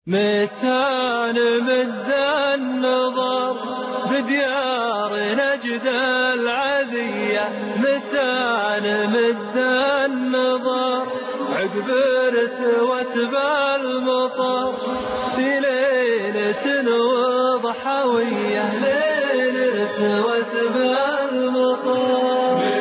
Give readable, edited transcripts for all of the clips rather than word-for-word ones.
متى نمد النظر بديار نجد العذية، متى نمد النظر عقب رثوة بالمطر في ليلة وضحوية، ليلة رثوة بالمطر.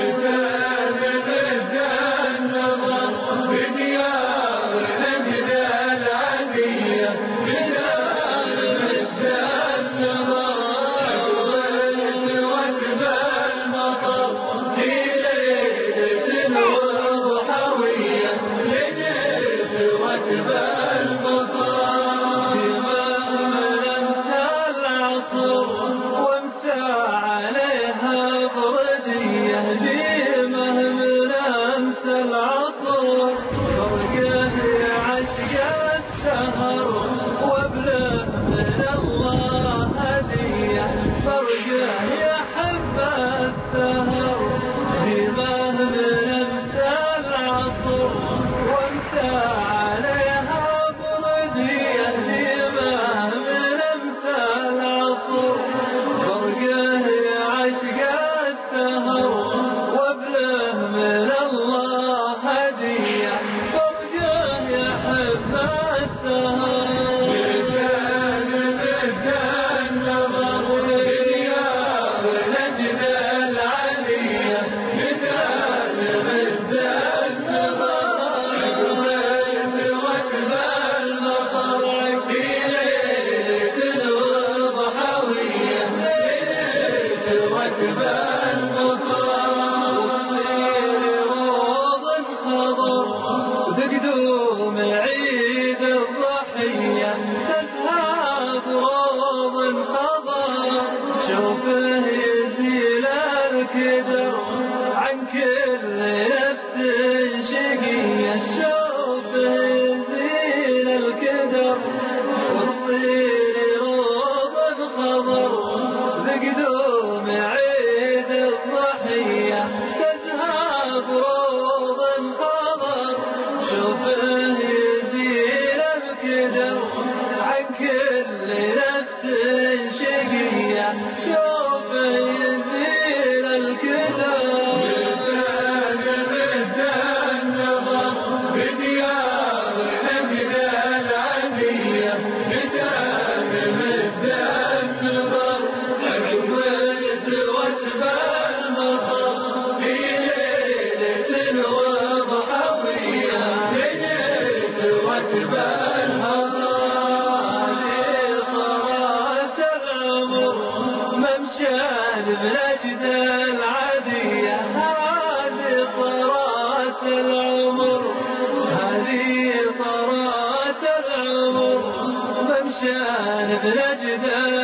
بقدوم عيد الضحية تسهى بروض خضر، شوفه يزيل الكدر عن كل نفس شقية، شوفه يزيل الكدر وتصير روض خضر. بقدوم عيد الضحية تسهى بروض خضر، شوفه يزيل الكدر عن كل نفس شقية، شوفه يزيل الكدر. بنجد العذية هذه طرات العمر، هذه طرات العمر ممشان بنجد